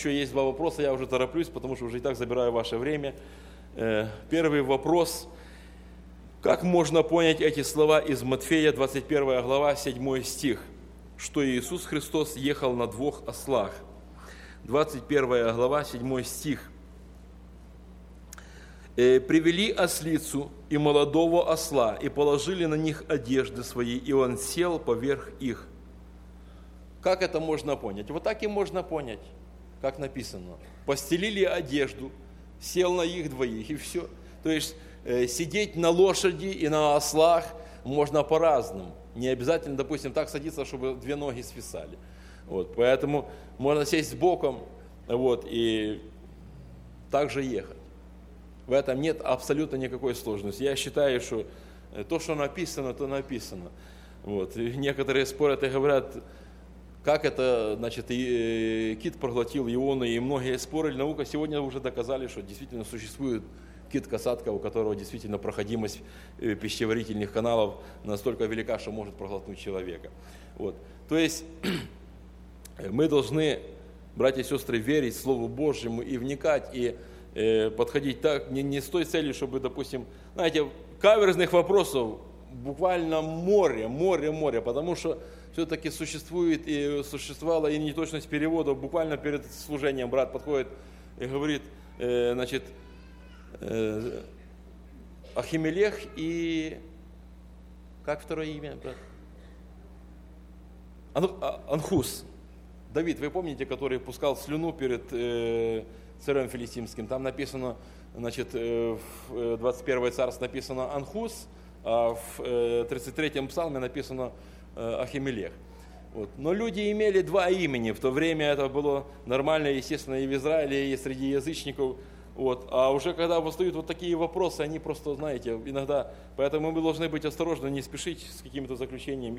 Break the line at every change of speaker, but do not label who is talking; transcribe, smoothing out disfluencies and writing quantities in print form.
Еще есть два вопроса, я уже тороплюсь, потому что уже и так забираю ваше время. Первый вопрос. Как можно понять эти слова из Матфея, 21 глава, 7 стих, что Иисус Христос ехал на 2 ослах? 21 глава, 7 стих. «Привели ослицу и молодого осла, и положили на них одежды свои, и он сел поверх их». Как это можно понять? Вот так и можно понять, как написано. Постелили одежду, сел на их двоих, и все. То есть сидеть на лошади и на ослах можно по-разному. Не обязательно, допустим, так садиться, чтобы 2 ноги свисали. Вот, поэтому можно сесть боком, вот, и также ехать. В этом нет абсолютно никакой сложности. Я считаю, что то, что написано, то написано. Вот. И некоторые спорят и говорят, как это, значит, кит проглотил Иону, и многие спорили. Наука сегодня уже доказали, что действительно существует кит-касатка, у которого действительно проходимость пищеварительных каналов настолько велика, что может проглотнуть человека. Вот. То есть мы должны, братья и сестры, верить Слову Божьему и вникать, и подходить так, не с той целью, чтобы, допустим, знаете, каверзных вопросов буквально море, потому что все-таки существовала и неточность переводов. Буквально перед служением брат подходит и говорит, значит, Ахимелех и... Как второе имя, брат? Анхус. Давид, вы помните, который пускал слюну перед царем филистимским? Там написано, значит, в 21 царств написано Анхус, а в 33-м псалме написано Ахимелех. Вот. Но люди имели 2 имени. В то время это было нормально, естественно, и в Израиле, и среди язычников. Вот. А уже когда восстают вот такие вопросы, они просто, знаете, иногда... Поэтому мы должны быть осторожны, не спешить с каким-то заключением